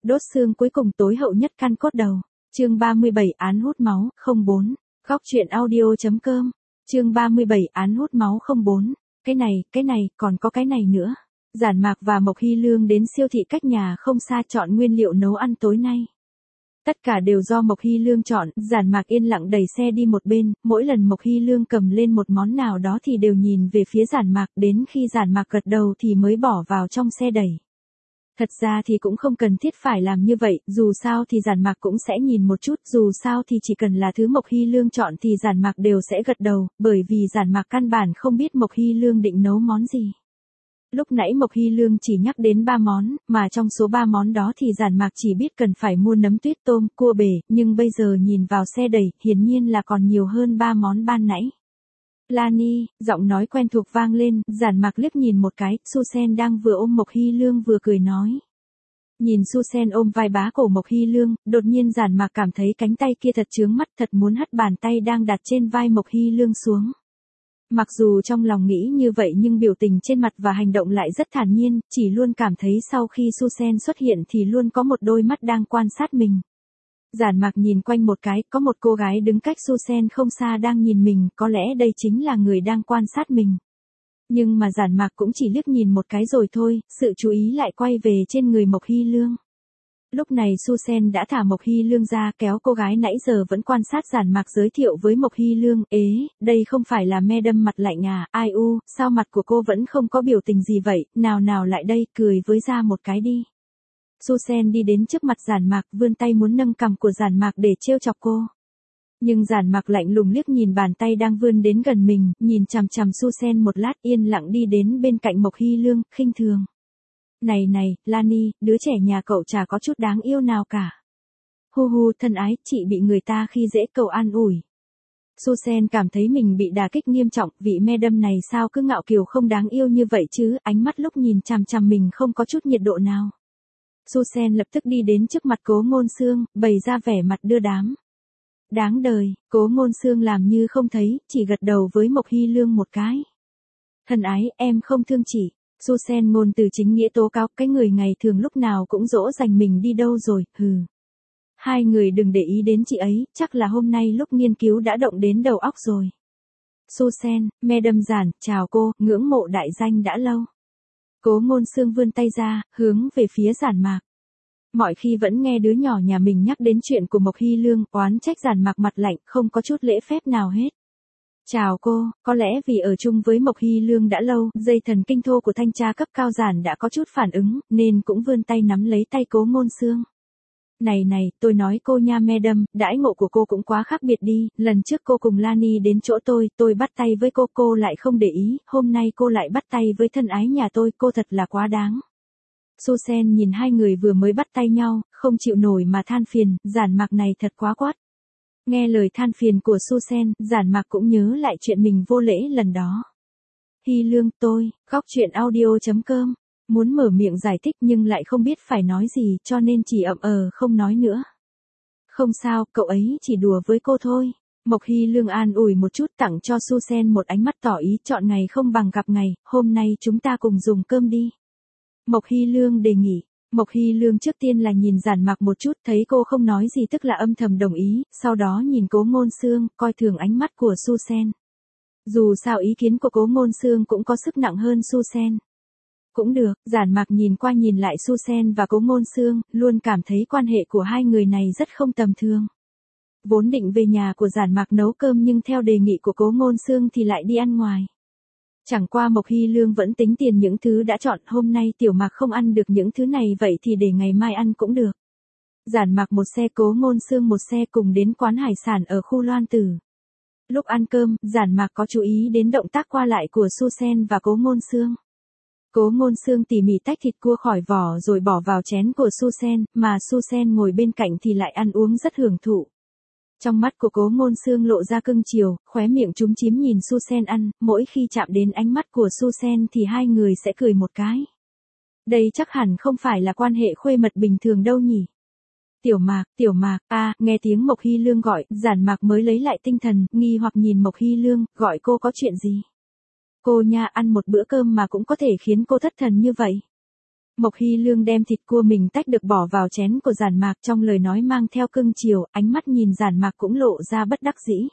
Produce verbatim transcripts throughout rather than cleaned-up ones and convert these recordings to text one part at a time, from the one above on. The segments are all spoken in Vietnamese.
đốt xương cuối cùng tối hậu nhất căn cốt đầu. Chương ba mươi bảy án hút máu, không bốn. Góc truyện audio.com. Chương ba mươi bảy án hút máu không bốn. Cái này, cái này, còn có cái này nữa. Giản Mạc và Mộc Hy Lương đến siêu thị cách nhà không xa chọn nguyên liệu nấu ăn tối nay. Tất cả đều do Mộc Hy Lương chọn, Giản Mạc yên lặng đẩy xe đi một bên, mỗi lần Mộc Hy Lương cầm lên một món nào đó thì đều nhìn về phía Giản Mạc, đến khi Giản Mạc gật đầu thì mới bỏ vào trong xe đẩy. Thật ra thì cũng không cần thiết phải làm như vậy, dù sao thì Giản Mạc cũng sẽ nhìn một chút, dù sao thì chỉ cần là thứ Mộc Hy Lương chọn thì Giản Mạc đều sẽ gật đầu, bởi vì Giản Mạc căn bản không biết Mộc Hy Lương định nấu món gì. Lúc nãy Mộc Hy Lương chỉ nhắc đến ba món, mà trong số ba món đó thì Giản Mạc chỉ biết cần phải mua nấm tuyết tôm, cua bể, nhưng bây giờ nhìn vào xe đẩy, hiển nhiên là còn nhiều hơn ba món ban nãy. Lani, giọng nói quen thuộc vang lên, Giản Mạc liếc nhìn một cái, Susen đang vừa ôm Mộc Hy Lương vừa cười nói. Nhìn Susen ôm vai bá cổ Mộc Hy Lương, đột nhiên Giản Mạc cảm thấy cánh tay kia thật chướng mắt, thật muốn hất bàn tay đang đặt trên vai Mộc Hy Lương xuống. Mặc dù trong lòng nghĩ như vậy nhưng biểu tình trên mặt và hành động lại rất thản nhiên, chỉ luôn cảm thấy sau khi Susen xuất hiện thì luôn có một đôi mắt đang quan sát mình. Giản Mạc nhìn quanh một cái, có một cô gái đứng cách Susen không xa đang nhìn mình, có lẽ đây chính là người đang quan sát mình. Nhưng mà Giản Mạc cũng chỉ liếc nhìn một cái rồi thôi, sự chú ý lại quay về trên người Mộc Hy Lương. Lúc này Susen đã thả Mộc Hy Lương ra, kéo cô gái nãy giờ vẫn quan sát Giản Mạc giới thiệu với Mộc Hy Lương, ế, đây không phải là Madam mặt lạnh à, ai u, sao mặt của cô vẫn không có biểu tình gì vậy, nào nào lại đây, cười với ra một cái đi. Susen đi đến trước mặt Giản Mạc, vươn tay muốn nâng cằm của Giản Mạc để trêu chọc cô. Nhưng Giản Mạc lạnh lùng liếc nhìn bàn tay đang vươn đến gần mình, nhìn chằm chằm Susen một lát, yên lặng đi đến bên cạnh Mộc Hy Lương, khinh thường. Này này, Lani, đứa trẻ nhà cậu chả có chút đáng yêu nào cả. Hu hu, thân ái, chị bị người ta khi dễ, cậu an ủi. Susen cảm thấy mình bị đả kích nghiêm trọng, vị Madam này sao cứ ngạo kiều không đáng yêu như vậy chứ, ánh mắt lúc nhìn chằm chằm mình không có chút nhiệt độ nào. Susen lập tức đi đến trước mặt Cố Ngôn Xương, bày ra vẻ mặt đưa đám. Đáng đời, Cố Ngôn Xương làm như không thấy, chỉ gật đầu với Mộc Hy Lương một cái. Thân ái, em không thương chị. Susen ngôn từ chính nghĩa tố cáo, cái người ngày thường lúc nào cũng dỗ dành mình đi đâu rồi, hừ. Hai người đừng để ý đến chị ấy, chắc là hôm nay lúc nghiên cứu đã động đến đầu óc rồi. Susen, Madam Giản, chào cô, ngưỡng mộ đại danh đã lâu. Cố Ngôn Xương vươn tay ra, hướng về phía Giản Mạc. Mọi khi vẫn nghe đứa nhỏ nhà mình nhắc đến chuyện của Mộc Hy Lương, oán trách Giản Mạc mặt lạnh, không có chút lễ phép nào hết. Chào cô, có lẽ vì ở chung với Mộc Hy Lương đã lâu, dây thần kinh thô của thanh tra cấp cao Giản đã có chút phản ứng, nên cũng vươn tay nắm lấy tay Cố Ngôn Xương. Này này, tôi nói cô nha Madam, đãi ngộ của cô cũng quá khác biệt đi, lần trước cô cùng Lani đến chỗ tôi, tôi bắt tay với cô, cô lại không để ý, hôm nay cô lại bắt tay với thân ái nhà tôi, cô thật là quá đáng. Susen nhìn hai người vừa mới bắt tay nhau, không chịu nổi mà than phiền, Giản Mạc này thật quá quát. Nghe lời than phiền của Susen, Giản Mạc cũng nhớ lại chuyện mình vô lễ lần đó. Hy Lương, tôi, góc truyện audio.com, muốn mở miệng giải thích nhưng lại không biết phải nói gì cho nên chỉ ậm ờ không nói nữa. Không sao, cậu ấy chỉ đùa với cô thôi. Mộc Hy Lương an ủi một chút, tặng cho Susen một ánh mắt tỏ ý chọn ngày không bằng gặp ngày, hôm nay chúng ta cùng dùng cơm đi. Mộc Hy Lương đề nghị. Mộc Hy Lương trước tiên là nhìn Giản Mạc một chút, thấy cô không nói gì tức là âm thầm đồng ý, sau đó nhìn Cố Ngôn Xương, coi thường ánh mắt của Susen. Dù sao ý kiến của Cố Ngôn Xương cũng có sức nặng hơn Susen. Cũng được, Giản Mạc nhìn qua nhìn lại Susen và Cố Ngôn Xương, luôn cảm thấy quan hệ của hai người này rất không tầm thường. Vốn định về nhà của Giản Mạc nấu cơm nhưng theo đề nghị của Cố Ngôn Xương thì lại đi ăn ngoài. Chẳng qua Mộc Hy Lương vẫn tính tiền những thứ đã chọn, hôm nay Tiểu Mạc không ăn được những thứ này vậy thì để ngày mai ăn cũng được. Giản Mạc một xe, Cố Ngôn Xương một xe cùng đến quán hải sản ở khu Loan Tử. Lúc ăn cơm, Giản Mạc có chú ý đến động tác qua lại của Susen và Cố Ngôn Xương. Cố Ngôn Xương tỉ mỉ tách thịt cua khỏi vỏ rồi bỏ vào chén của Susen, mà Susen ngồi bên cạnh thì lại ăn uống rất hưởng thụ. Trong mắt của Cố Ngôn Xương lộ ra cưng chiều, khóe miệng chúm chím nhìn Susen ăn, mỗi khi chạm đến ánh mắt của Susen thì hai người sẽ cười một cái. Đây chắc hẳn không phải là quan hệ khuê mật bình thường đâu nhỉ. Tiểu Mạc, Tiểu Mạc, a, à, nghe tiếng Mộc Hy Lương gọi, Giản Mạc mới lấy lại tinh thần, nghi hoặc nhìn Mộc Hy Lương, gọi cô có chuyện gì? Cô nha, ăn một bữa cơm mà cũng có thể khiến cô thất thần như vậy. Mộc Hy Lương đem thịt cua mình tách được bỏ vào chén của Giản Mạc, trong lời nói mang theo cưng chiều, ánh mắt nhìn Giản Mạc cũng lộ ra bất đắc dĩ.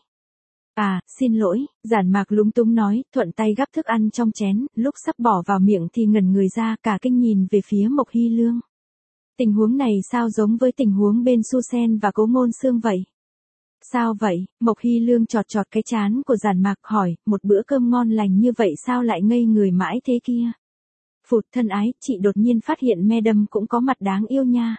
À, xin lỗi, Giản Mạc lúng túng nói, thuận tay gắp thức ăn trong chén, lúc sắp bỏ vào miệng thì ngẩn người ra, cả kinh nhìn về phía Mộc Hy Lương. Tình huống này sao giống với tình huống bên Su Sen và Cố Ngôn Xương vậy? Sao vậy? Mộc Hy Lương chọt chọt cái trán của Giản Mạc hỏi, một bữa cơm ngon lành như vậy sao lại ngây người mãi thế kia? Phụt thân ái, chị đột nhiên phát hiện Madam cũng có mặt đáng yêu nha.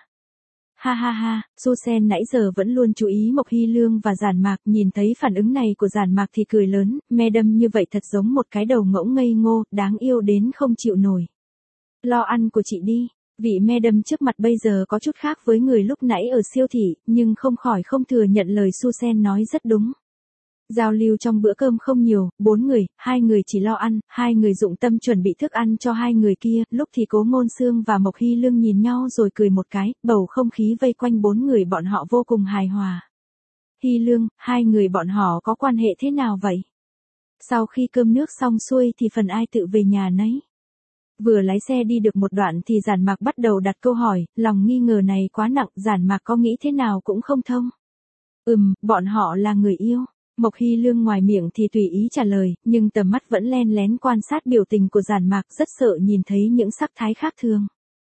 Ha ha ha, Su Sen nãy giờ vẫn luôn chú ý Mộc Hy Lương và Giản Mạc, nhìn thấy phản ứng này của Giản Mạc thì cười lớn, Madam như vậy thật giống một cái đầu ngỗng ngây ngô, đáng yêu đến không chịu nổi. Lo ăn của chị đi. Vị Madam trước mặt bây giờ có chút khác với người lúc nãy ở siêu thị, nhưng không khỏi không thừa nhận lời Su Sen nói rất đúng. Giao lưu trong bữa cơm không nhiều, bốn người, hai người chỉ lo ăn, hai người dụng tâm chuẩn bị thức ăn cho hai người kia, lúc thì Cố Ngôn Xương và Mộc Hy Lương nhìn nhau rồi cười một cái, bầu không khí vây quanh bốn người bọn họ vô cùng hài hòa. Hy Lương, hai người bọn họ có quan hệ thế nào vậy? Sau khi cơm nước xong xuôi thì phần ai tự về nhà nấy. Vừa lái xe đi được một đoạn thì Giản Mạc bắt đầu đặt câu hỏi, lòng nghi ngờ này quá nặng, Giản Mạc có nghĩ thế nào cũng không thông. Ừm, bọn họ là người yêu. Mộc Hy Lương ngoài miệng thì tùy ý trả lời, nhưng tầm mắt vẫn len lén quan sát biểu tình của Giản Mạc, rất sợ nhìn thấy những sắc thái khác thường.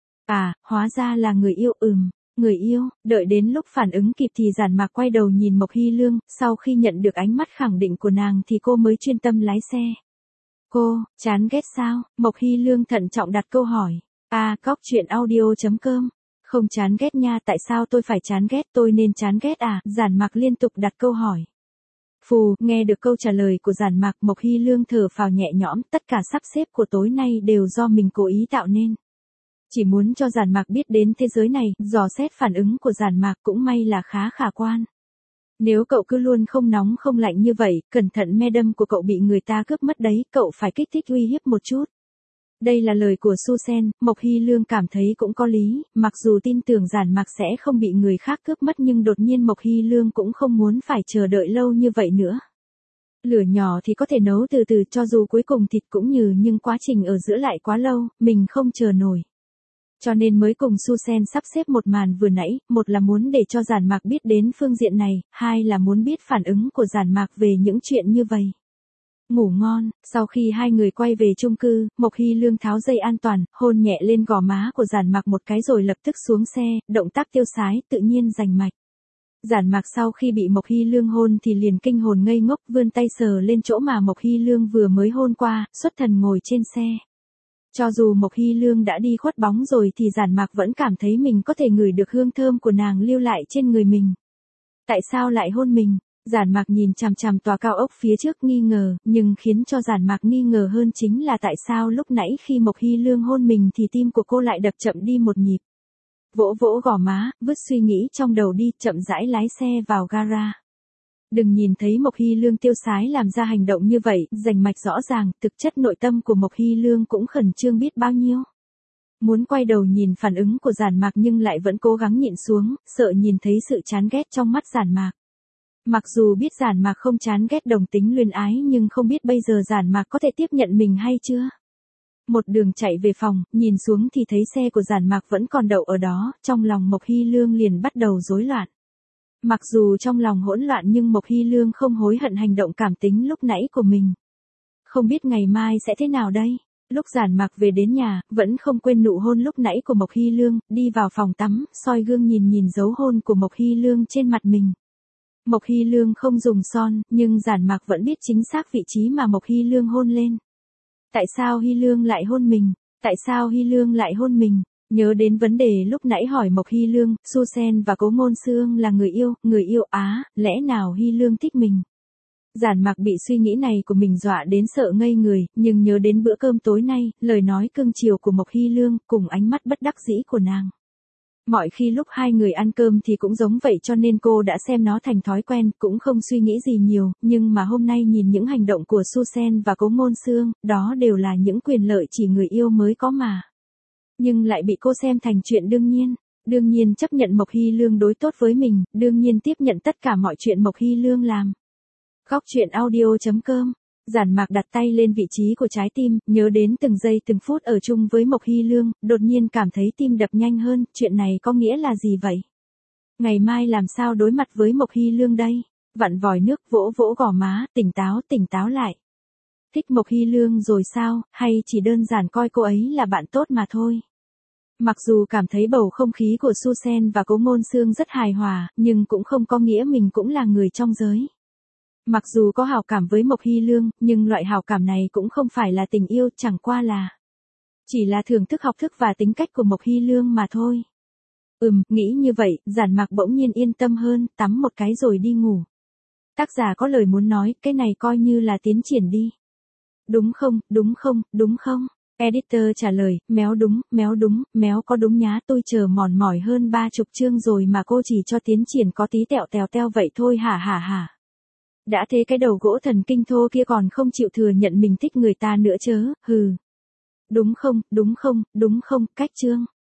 À, hóa ra là người yêu. Ừm, người yêu. Đợi đến lúc phản ứng kịp thì Giản Mạc quay đầu nhìn Mộc Hy Lương, sau khi nhận được ánh mắt khẳng định của nàng thì cô mới chuyên tâm lái xe. Cô, chán ghét sao? Mộc Hy Lương thận trọng đặt câu hỏi. À, cóc truyện audio chấm com. Không chán ghét nha, tại sao tôi phải chán ghét, tôi nên chán ghét à? Giản Mạc liên tục đặt câu hỏi. Phù, nghe được câu trả lời của Giản Mạc, Mộc Hy Lương thở phào nhẹ nhõm, tất cả sắp xếp của tối nay đều do mình cố ý tạo nên. Chỉ muốn cho Giản Mạc biết đến thế giới này, dò xét phản ứng của Giản Mạc cũng may là khá khả quan. Nếu cậu cứ luôn không nóng không lạnh như vậy, cẩn thận Madam của cậu bị người ta cướp mất đấy, cậu phải kích thích uy hiếp một chút. Đây là lời của Su Sen, Mộc Hy Lương cảm thấy cũng có lý, mặc dù tin tưởng Giản Mạc sẽ không bị người khác cướp mất nhưng đột nhiên Mộc Hy Lương cũng không muốn phải chờ đợi lâu như vậy nữa. Lửa nhỏ thì có thể nấu từ từ, cho dù cuối cùng thịt cũng nhừ nhưng quá trình ở giữa lại quá lâu, mình không chờ nổi. Cho nên mới cùng Su Sen sắp xếp một màn vừa nãy, một là muốn để cho Giản Mạc biết đến phương diện này, hai là muốn biết phản ứng của Giản Mạc về những chuyện như vậy. Ngủ ngon, sau khi hai người quay về chung cư, Mộc Hy Lương tháo dây an toàn, hôn nhẹ lên gò má của Giản Mạc một cái rồi lập tức xuống xe, động tác tiêu sái, tự nhiên rành mạch. Giản Mạc sau khi bị Mộc Hy Lương hôn thì liền kinh hồn ngây ngốc, vươn tay sờ lên chỗ mà Mộc Hy Lương vừa mới hôn qua, xuất thần ngồi trên xe. Cho dù Mộc Hy Lương đã đi khuất bóng rồi thì Giản Mạc vẫn cảm thấy mình có thể ngửi được hương thơm của nàng lưu lại trên người mình. Tại sao lại hôn mình? Giản Mạc nhìn chằm chằm tòa cao ốc phía trước nghi ngờ, nhưng khiến cho Giản Mạc nghi ngờ hơn chính là tại sao lúc nãy khi Mộc Hy Lương hôn mình thì tim của cô lại đập chậm đi một nhịp. Vỗ vỗ gò má, vứt suy nghĩ trong đầu đi, chậm rãi lái xe vào gara. Đừng nhìn thấy Mộc Hy Lương tiêu sái làm ra hành động như vậy, rành mạch rõ ràng, thực chất nội tâm của Mộc Hy Lương cũng khẩn trương biết bao nhiêu. Muốn quay đầu nhìn phản ứng của Giản Mạc nhưng lại vẫn cố gắng nhịn xuống, sợ nhìn thấy sự chán ghét trong mắt Giản Mạc. Mặc dù biết Giản Mạc không chán ghét đồng tính luyến ái nhưng không biết bây giờ Giản Mạc có thể tiếp nhận mình hay chưa. Một đường chạy về phòng, nhìn xuống thì thấy xe của Giản Mạc vẫn còn đậu ở đó, trong lòng Mộc Hy Lương liền bắt đầu rối loạn. Mặc dù trong lòng hỗn loạn nhưng Mộc Hy Lương không hối hận hành động cảm tính lúc nãy của mình. Không biết ngày mai sẽ thế nào đây? Lúc Giản Mạc về đến nhà, vẫn không quên nụ hôn lúc nãy của Mộc Hy Lương, đi vào phòng tắm, soi gương nhìn nhìn dấu hôn của Mộc Hy Lương trên mặt mình. Mộc Hy Lương không dùng son, nhưng Giản Mạc vẫn biết chính xác vị trí mà Mộc Hy Lương hôn lên. Tại sao Hy Lương lại hôn mình? Tại sao Hy Lương lại hôn mình? Nhớ đến vấn đề lúc nãy hỏi Mộc Hy Lương, Su Sen và Cố Ngôn Xương là người yêu, người yêu á, lẽ nào Hy Lương thích mình? Giản Mạc bị suy nghĩ này của mình dọa đến sợ ngây người, nhưng nhớ đến bữa cơm tối nay, lời nói cưng chiều của Mộc Hy Lương, cùng ánh mắt bất đắc dĩ của nàng. Mọi khi lúc hai người ăn cơm thì cũng giống vậy cho nên cô đã xem nó thành thói quen, cũng không suy nghĩ gì nhiều, nhưng mà hôm nay nhìn những hành động của Su Sen và Cố Ngôn Xương, đó đều là những quyền lợi chỉ người yêu mới có mà. Nhưng lại bị cô xem thành chuyện đương nhiên, đương nhiên chấp nhận Mộc Hy Lương đối tốt với mình, đương nhiên tiếp nhận tất cả mọi chuyện Mộc Hy Lương làm. Góc truyện audio chấm com Giản Mạc đặt tay lên vị trí của trái tim, nhớ đến từng giây từng phút ở chung với Mộc Hy Lương, đột nhiên cảm thấy tim đập nhanh hơn, chuyện này có nghĩa là gì vậy? Ngày mai làm sao đối mặt với Mộc Hy Lương đây? Vặn vòi nước vỗ vỗ gò má, tỉnh táo, tỉnh táo lại. Thích Mộc Hy Lương rồi sao, hay chỉ đơn giản coi cô ấy là bạn tốt mà thôi? Mặc dù cảm thấy bầu không khí của Su Sen và Cố Ngôn Xương rất hài hòa, nhưng cũng không có nghĩa mình cũng là người trong giới. Mặc dù có hảo cảm với Mộc Hy Lương, nhưng loại hảo cảm này cũng không phải là tình yêu, chẳng qua là chỉ là thưởng thức học thức và tính cách của Mộc Hy Lương mà thôi. Ừm, nghĩ như vậy, Giản Mạc bỗng nhiên yên tâm hơn, tắm một cái rồi đi ngủ. Tác giả có lời muốn nói, cái này coi như là tiến triển đi. Đúng không, đúng không, đúng không? Editor trả lời, méo đúng, méo đúng, méo có đúng nhá, tôi chờ mòn mỏi hơn ba chục chương rồi mà cô chỉ cho tiến triển có tí tẹo tèo teo vậy thôi hả hả hả. Đã thế cái đầu gỗ thần kinh thô kia còn không chịu thừa nhận mình thích người ta nữa chớ, hừ. Đúng không, đúng không, đúng không, cách chương.